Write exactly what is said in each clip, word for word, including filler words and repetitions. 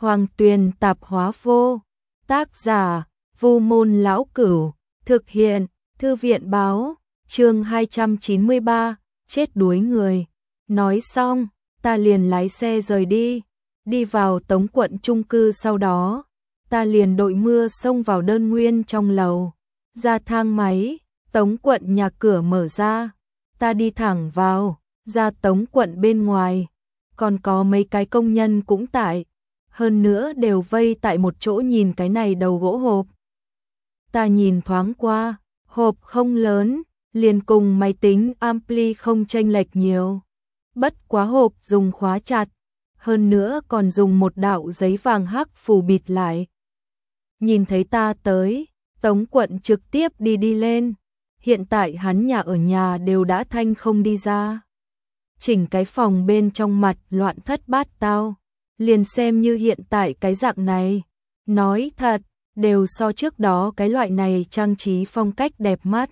Hoàng Tuyền tạp hóa vô. Tác giả: Vu Môn Lão Cửu. Thực hiện: Thư viện báo. Chương hai trăm chín mươi ba, chết đuối người. Nói xong, ta liền lái xe rời đi. Đi vào Tống quận chung cư, sau đó ta liền đội mưa xông vào đơn nguyên trong lầu. Ra thang máy, Tống quận nhà cửa mở ra. Ta đi thẳng vào, ra Tống quận bên ngoài. Còn có mấy cái công nhân cũng tại. Hơn nữa đều vây tại một chỗ nhìn cái này đầu gỗ hộp. Ta nhìn thoáng qua, hộp không lớn, liền cùng máy tính ampli không chênh lệch nhiều. Bất quá hộp dùng khóa chặt, hơn nữa còn dùng một đạo giấy vàng hắc phủ bịt lại. Nhìn thấy ta tới, Tống quận trực tiếp đi đi lên. Hiện tại hắn nhà ở nhà đều đã thanh không đi ra. Chỉnh cái phòng bên trong mặt loạn thất bát tao. Liền xem như hiện tại cái dạng này. Nói thật, đều so trước đó cái loại này trang trí phong cách đẹp mắt.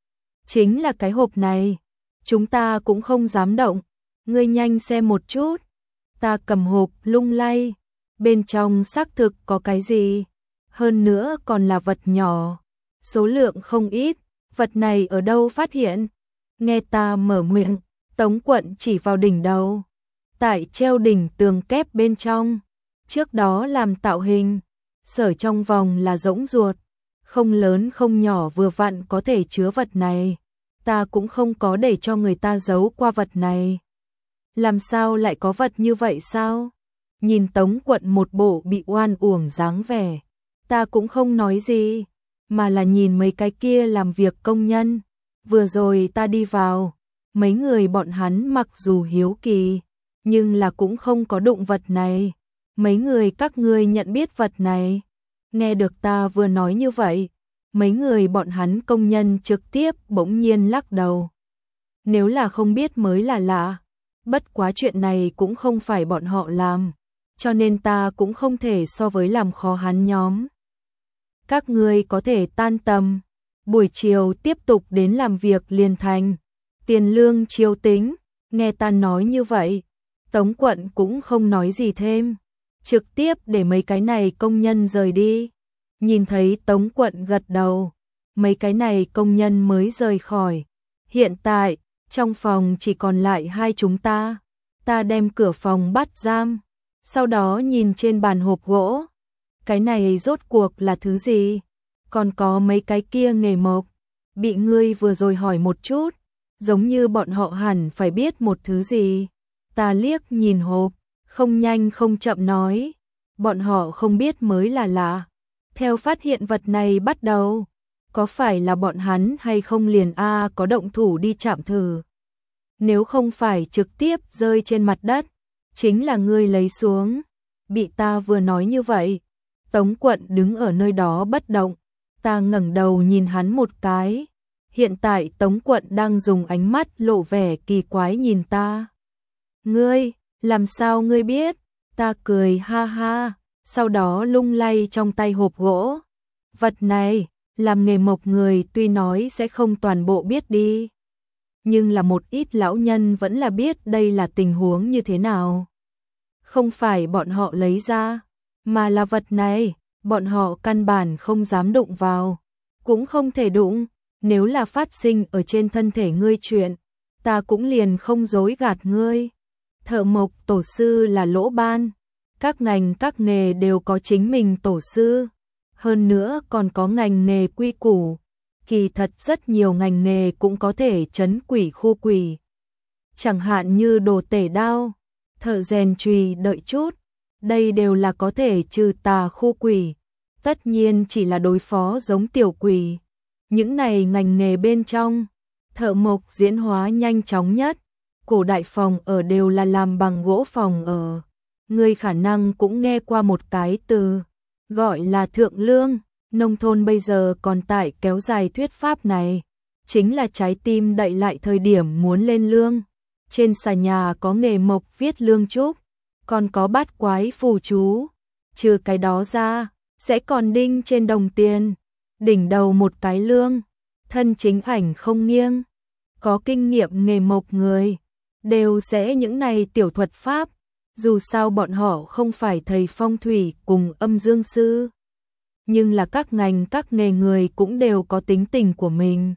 Chính là cái hộp này, chúng ta cũng không dám động. Ngươi nhanh xem một chút. Ta cầm hộp lung lay, bên trong xác thực có cái gì, hơn nữa còn là vật nhỏ, số lượng không ít. Vật này ở đâu phát hiện? Nghe ta mở miệng, Tống quận chỉ vào đỉnh đầu, tại treo đỉnh tường kép bên trong, trước đó làm tạo hình, sở trong vòng là rỗng ruột, không lớn không nhỏ, vừa vặn có thể chứa vật này. Ta cũng không có để cho người ta giấu qua vật này. Làm sao lại có vật như vậy sao? Nhìn Tống quận một bộ bị oan uổng dáng vẻ, ta cũng không nói gì, mà là nhìn mấy cái kia làm việc công nhân. Vừa rồi ta đi vào, mấy người bọn hắn mặc dù hiếu kỳ, nhưng là cũng không có đụng vật này. Mấy người các ngươi nhận biết vật này? Nghe được ta vừa nói như vậy, mấy người bọn hắn công nhân trực tiếp bỗng nhiên lắc đầu. Nếu là không biết mới là lạ. Bất quá chuyện này cũng không phải bọn họ làm, cho nên ta cũng không thể so với làm khó hắn nhóm. Các ngươi có thể tan tầm, buổi chiều tiếp tục đến làm việc liền thành. Tiền lương chiều tính. Nghe ta nói như vậy, Tống quận cũng không nói gì thêm, trực tiếp để mấy cái này công nhân rời đi. Nhìn thấy Tống quận gật đầu, mấy cái này công nhân mới rời khỏi. Hiện tại, trong phòng chỉ còn lại hai chúng ta. Ta đem cửa phòng bắt giam, sau đó nhìn trên bàn hộp gỗ. Cái này rốt cuộc là thứ gì? Còn có mấy cái kia nghề mộc, bị ngươi vừa rồi hỏi một chút, giống như bọn họ hẳn phải biết một thứ gì. Ta liếc nhìn hộp, không nhanh không chậm nói, bọn họ không biết mới là lạ. Theo phát hiện vật này bắt đầu, có phải là bọn hắn hay không liền a có động thủ đi chạm thử. Nếu không phải trực tiếp rơi trên mặt đất, chính là ngươi lấy xuống. Bị ta vừa nói như vậy, Tống quận đứng ở nơi đó bất động. Ta ngẩng đầu nhìn hắn một cái. Hiện tại Tống quận đang dùng ánh mắt lộ vẻ kỳ quái nhìn ta. Ngươi, làm sao ngươi biết? Ta cười ha ha, sau đó lung lay trong tay hộp gỗ. Vật này, làm nghề mộc người tuy nói sẽ không toàn bộ biết đi, nhưng là một ít lão nhân vẫn là biết đây là tình huống như thế nào. Không phải bọn họ lấy ra, mà là vật này, bọn họ căn bản không dám đụng vào, cũng không thể đụng. Nếu là phát sinh ở trên thân thể ngươi chuyện, ta cũng liền không dối gạt ngươi. Thợ mộc tổ sư là lỗ ban, các ngành các nghề đều có chính mình tổ sư, hơn nữa còn có ngành nghề quy củ. Kỳ thật rất nhiều ngành nghề cũng có thể trấn quỷ khu quỷ. Chẳng hạn như đồ tể đao, thợ rèn chùy đợi chút, đây đều là có thể trừ tà khu quỷ. Tất nhiên chỉ là đối phó giống tiểu quỷ. Những này ngành nghề bên trong, thợ mộc diễn hóa nhanh chóng nhất. Cổ đại phòng ở đều là làm bằng gỗ phòng ở. Ngươi khả năng cũng nghe qua một cái từ, gọi là thượng lương. Nông thôn bây giờ còn tại kéo dài thuyết pháp này, chính là trái tim đậy lại thời điểm muốn lên lương. Trên xà nhà có nghề mộc viết lương chúc, còn có bát quái phù chú. Trừ cái đó ra, sẽ còn đinh trên đồng tiền, đỉnh đầu một cái lương, thân chính ảnh không nghiêng. Có kinh nghiệm nghề mộc người, đều sẽ những này tiểu thuật pháp, Dù sao bọn họ không phải thầy phong thủy cùng âm dương sư, nhưng là các ngành các nghề người cũng đều có tính tình của mình.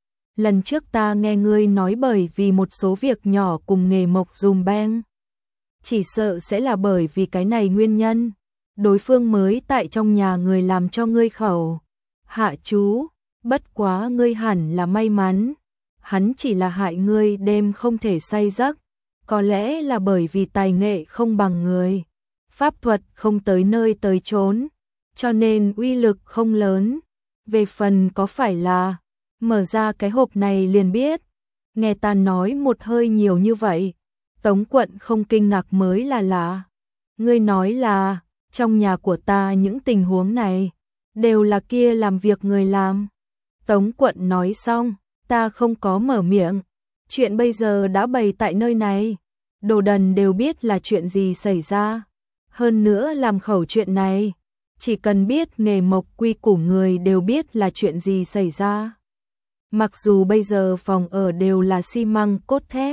Lần trước ta nghe ngươi nói bởi vì một số việc nhỏ cùng nghề mộc dùm beng. Chỉ sợ sẽ là bởi vì cái này nguyên nhân. Đối phương mới tại trong nhà người làm cho ngươi khẩu hạ chú, bất quá ngươi hẳn là may mắn. Hắn chỉ là hại ngươi đêm không thể say giấc. Có lẽ là bởi vì tài nghệ không bằng người, pháp thuật không tới nơi tới chốn, cho nên uy lực không lớn. Về phần có phải là mở ra cái hộp này liền biết. Nghe ta nói một hơi nhiều như vậy, Tống Quận không kinh ngạc mới là lạ. Ngươi nói là trong nhà của ta những tình huống này đều là kia làm việc người làm. Tống Quận nói xong, ta không có mở miệng. Chuyện bây giờ đã bày tại nơi này, đồ đần đều biết là chuyện gì xảy ra. Hơn nữa làm khẩu chuyện này, chỉ cần biết nghề mộc quy củ người đều biết là chuyện gì xảy ra. Mặc dù bây giờ phòng ở đều là xi măng cốt thép,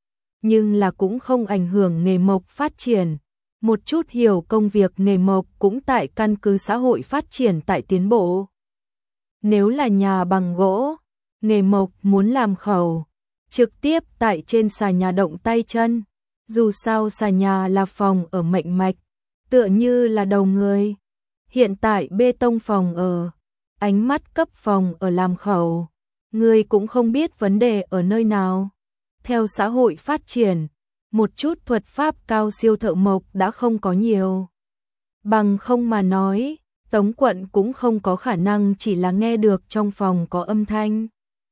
nhưng là cũng không ảnh hưởng nghề mộc phát triển. Một chút hiểu công việc nghề mộc cũng tại căn cứ xã hội phát triển tại tiến bộ. Nếu là nhà bằng gỗ, nghề mộc muốn làm khẩu, trực tiếp tại trên xà nhà động tay chân. Dù sao xà nhà là phòng ở mệnh mạch, tựa như là đầu người. Hiện tại bê tông phòng ở, ánh mắt cấp phòng ở làm khẩu, người cũng không biết vấn đề ở nơi nào. Theo xã hội phát triển, một chút thuật pháp cao siêu thợ mộc đã không có nhiều. Bằng không mà nói, Tống Quận cũng không có khả năng chỉ là nghe được trong phòng có âm thanh.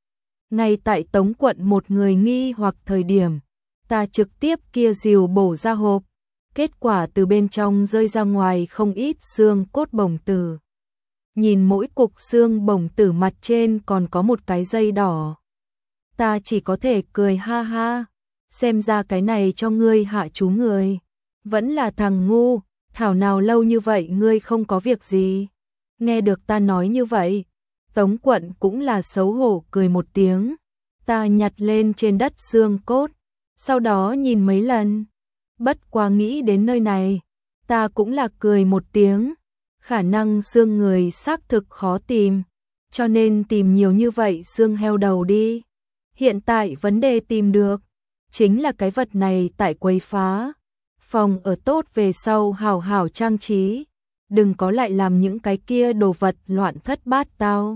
Ngay tại Tống Quận một người nghi hoặc thời điểm, ta trực tiếp kia rìu bổ ra hộp, kết quả từ bên trong rơi ra ngoài không ít xương cốt bổng tử. Nhìn mỗi cục xương bổng tử mặt trên còn có một cái dây đỏ. Ta chỉ có thể cười ha ha, xem ra cái này cho ngươi hạ chú người. Vẫn là thằng ngu, thảo nào lâu như vậy ngươi không có việc gì. Nghe được ta nói như vậy, Tống Quận cũng là xấu hổ cười một tiếng. Ta nhặt lên trên đất xương cốt, sau đó nhìn mấy lần. Bất quá nghĩ đến nơi này, ta cũng là cười một tiếng. Khả năng xương người xác thực khó tìm, cho nên tìm nhiều như vậy xương heo đầu đi. Hiện tại vấn đề tìm được, chính là cái vật này tại quấy phá. Phòng ở tốt về sau hào hào trang trí, đừng có lại làm những cái kia đồ vật loạn thất bát tao.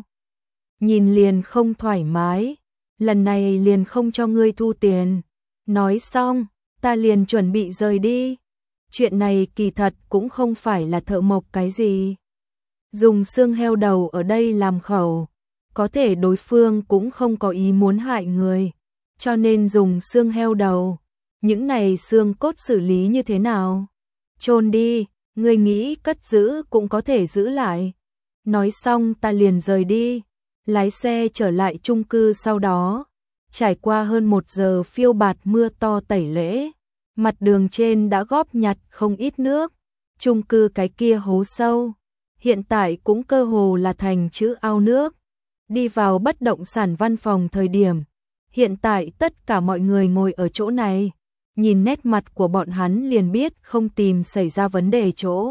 Nhìn liền không thoải mái, lần này liền không cho ngươi thu tiền. Nói xong, ta liền chuẩn bị rời đi. Chuyện này kỳ thật cũng không phải là thợ mộc cái gì. Dùng xương heo đầu ở đây làm khẩu, có thể đối phương cũng không có ý muốn hại người, cho nên dùng xương heo đầu. Những này xương cốt xử lý như thế nào? Chôn đi, ngươi nghĩ cất giữ cũng có thể giữ lại. Nói xong ta liền rời đi, lái xe trở lại chung cư sau đó. Trải qua hơn một giờ phiêu bạt mưa to tẩy lễ, mặt đường trên đã góp nhặt không ít nước. Chung cư cái kia hố sâu, hiện tại cũng cơ hồ là thành chữ ao nước. Đi vào bất động sản văn phòng thời điểm, hiện tại tất cả mọi người ngồi ở chỗ này, nhìn nét mặt của bọn hắn liền biết không tìm xảy ra vấn đề chỗ.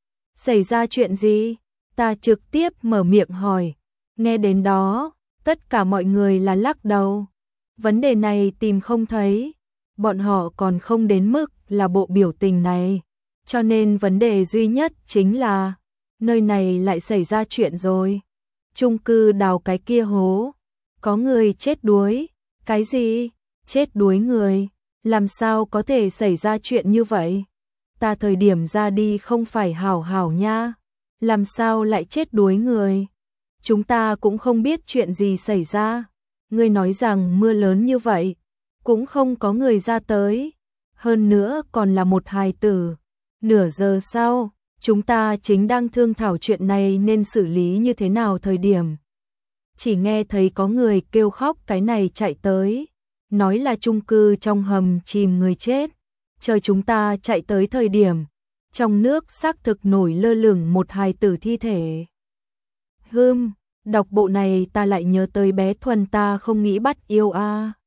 Xảy ra chuyện gì? Ta trực tiếp mở miệng hỏi. Nghe đến đó, tất cả mọi người là lắc đầu. Vấn đề này tìm không thấy, bọn họ còn không đến mức là bộ biểu tình này. Cho nên vấn đề duy nhất chính là, nơi này lại xảy ra chuyện rồi. Chung cư đào cái kia hố, có người chết đuối. Cái gì? Chết đuối người? Làm sao có thể xảy ra chuyện như vậy? Ta thời điểm ra đi không phải hảo hảo nha. Làm sao lại chết đuối người? Chúng ta cũng không biết chuyện gì xảy ra. Ngươi nói rằng mưa lớn như vậy, cũng không có người ra tới. Hơn nữa còn là một hài tử. Nửa giờ sau, chúng ta chính đang thương thảo chuyện này nên xử lý như thế nào thời điểm. Chỉ nghe thấy có người kêu khóc cái này chạy tới. Nói là chung cư trong hầm chìm người chết. Chờ chúng ta chạy tới thời điểm, trong nước xác thực nổi lơ lửng một hài tử thi thể. Hừm, đọc bộ này ta lại nhớ tới bé Thuần ta không nghĩ bắt yêu a.